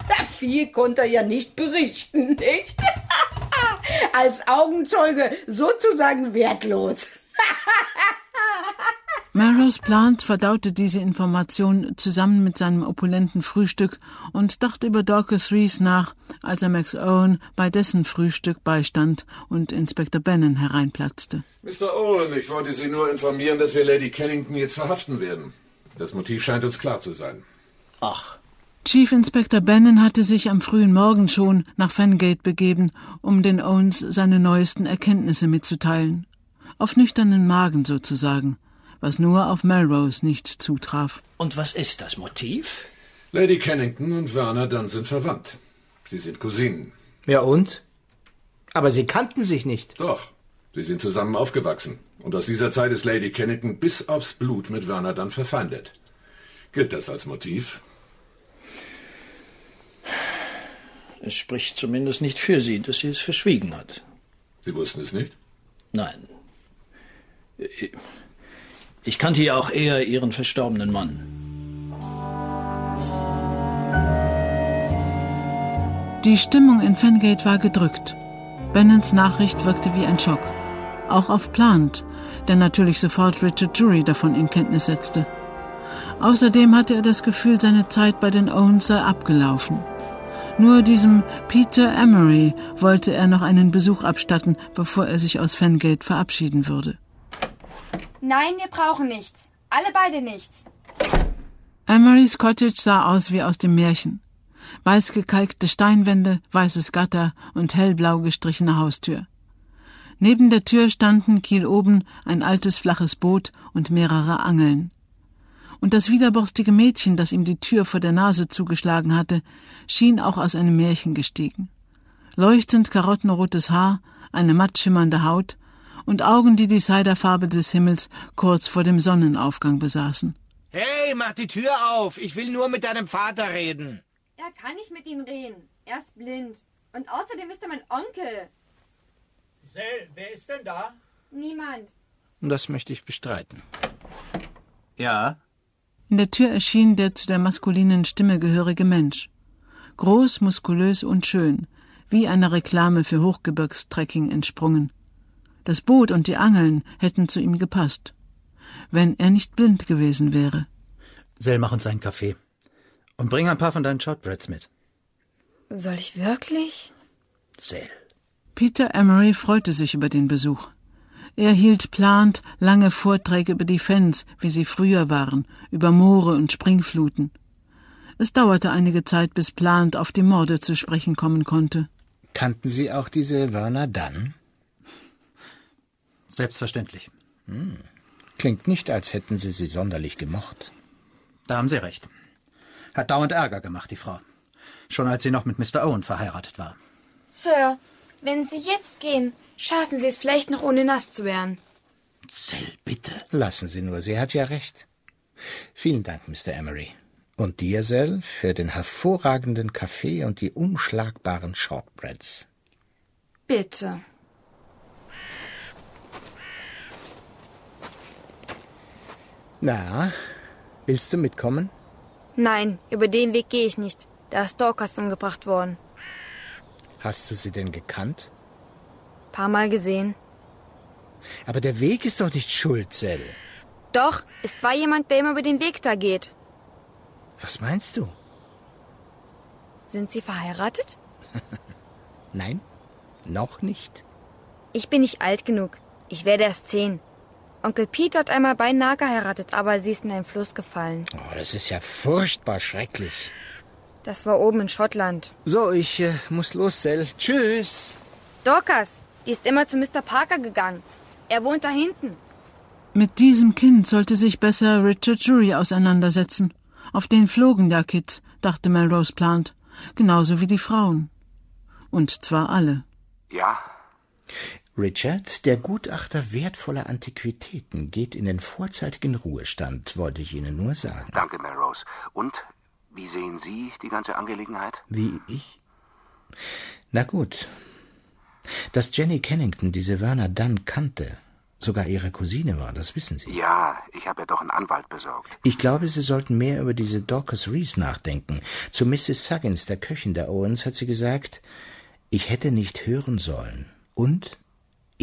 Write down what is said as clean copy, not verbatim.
Viel konnte er ja nicht berichten, nicht? Als Augenzeuge sozusagen wertlos. Melrose Plant verdaute diese Information zusammen mit seinem opulenten Frühstück und dachte über Dorcas Rees nach, als er Max Owen bei dessen Frühstück beistand und Inspektor Bannon hereinplatzte. Mr. Owen, ich wollte Sie nur informieren, dass wir Lady Kennington jetzt verhaften werden. Das Motiv scheint uns klar zu sein. Ach. Chief Inspector Bannon hatte sich am frühen Morgen schon nach Fengate begeben, um den Owens seine neuesten Erkenntnisse mitzuteilen. Auf nüchternen Magen sozusagen, was nur auf Melrose nicht zutraf. Und was ist das Motiv? Lady Kennington und Werner Dunn sind verwandt. Sie sind Cousinen. Ja und? Aber sie kannten sich nicht. Doch, sie sind zusammen aufgewachsen. Und aus dieser Zeit ist Lady Kennington bis aufs Blut mit Werner Dunn verfeindet. Gilt das als Motiv? Es spricht zumindest nicht für sie, dass sie es verschwiegen hat. Sie wussten es nicht? Nein. Ich kannte ja auch eher ihren verstorbenen Mann. Die Stimmung in Fengate war gedrückt. Bannons Nachricht wirkte wie ein Schock. Auch auf Plant, der natürlich sofort Richard Drury davon in Kenntnis setzte. Außerdem hatte er das Gefühl, seine Zeit bei den Owens sei abgelaufen. Nur diesem Peter Emery wollte er noch einen Besuch abstatten, bevor er sich aus Fengate verabschieden würde. Nein, wir brauchen nichts. Alle beide nichts. Emerys Cottage sah aus wie aus dem Märchen. Weiß gekalkte Steinwände, weißes Gatter und hellblau gestrichene Haustür. Neben der Tür standen kieloben ein altes flaches Boot und mehrere Angeln. Und das widerborstige Mädchen, das ihm die Tür vor der Nase zugeschlagen hatte, schien auch aus einem Märchen gestiegen. Leuchtend karottenrotes Haar, eine matt schimmernde Haut und Augen, die die Ciderfarbe des Himmels kurz vor dem Sonnenaufgang besaßen. Hey, mach die Tür auf! Ich will nur mit deinem Vater reden. Er kann nicht mit Ihnen reden. Er ist blind. Und außerdem ist er mein Onkel. Sel, wer ist denn da? Niemand. Das möchte ich bestreiten. Ja? In der Tür erschien der zu der maskulinen Stimme gehörige Mensch. Groß, muskulös und schön, wie einer Reklame für Hochgebirgstrekking entsprungen. Das Boot und die Angeln hätten zu ihm gepasst, wenn er nicht blind gewesen wäre. Sel, mach uns einen Kaffee. Und bring ein paar von deinen Shortbreads mit. Soll ich wirklich? Sel. Peter Emery freute sich über den Besuch. Er hielt Plant lange Vorträge über die Fens, wie sie früher waren, über Moore und Springfluten. Es dauerte einige Zeit, bis Plant auf die Morde zu sprechen kommen konnte. Kannten Sie auch diese Werner Dunn? Selbstverständlich. Klingt nicht, als hätten Sie sie sonderlich gemocht. Da haben Sie recht. Hat dauernd Ärger gemacht, die Frau. Schon als sie noch mit Mr. Owen verheiratet war. Sir, wenn Sie jetzt gehen, schaffen Sie es vielleicht noch, ohne nass zu werden. Sel, bitte. Lassen Sie nur, sie hat ja recht. Vielen Dank, Mr. Emery. Und dir, Sel, für den hervorragenden Kaffee und die unschlagbaren Shortbreads. Bitte. Na, willst du mitkommen? Nein, über den Weg gehe ich nicht. Da ist Dorcas umgebracht worden. Hast du sie denn gekannt? Paar Mal gesehen. Aber der Weg ist doch nicht schuld, Sel. Doch, es war jemand, der immer über den Weg da geht. Was meinst du? Sind Sie verheiratet? Nein, noch nicht. Ich bin nicht alt genug. Ich werde erst 10. Onkel Peter hat einmal beinahe geheiratet, aber sie ist in einen Fluss gefallen. Oh, das ist ja furchtbar schrecklich. Das war oben in Schottland. So, ich muss los, Sel. Tschüss. Dorcas, die ist immer zu Mr. Parker gegangen. Er wohnt da hinten. Mit diesem Kind sollte sich besser Richard Drury auseinandersetzen. Auf den flogen ja Kids, dachte Melrose Plant, genauso wie die Frauen. Und zwar alle. Ja? Richard, der Gutachter wertvoller Antiquitäten, geht in den vorzeitigen Ruhestand, wollte ich Ihnen nur sagen. Danke, Melrose. Und, wie sehen Sie die ganze Angelegenheit? Wie ich? Na gut. Dass Jenny Kennington diese Werner Dunn kannte, sogar Ihre Cousine war, das wissen Sie. Ja, ich habe ja doch einen Anwalt besorgt. Ich glaube, Sie sollten mehr über diese Dorcas Reese nachdenken. Zu Mrs. Suggins, der Köchin der Owens, hat sie gesagt, ich hätte nicht hören sollen. Und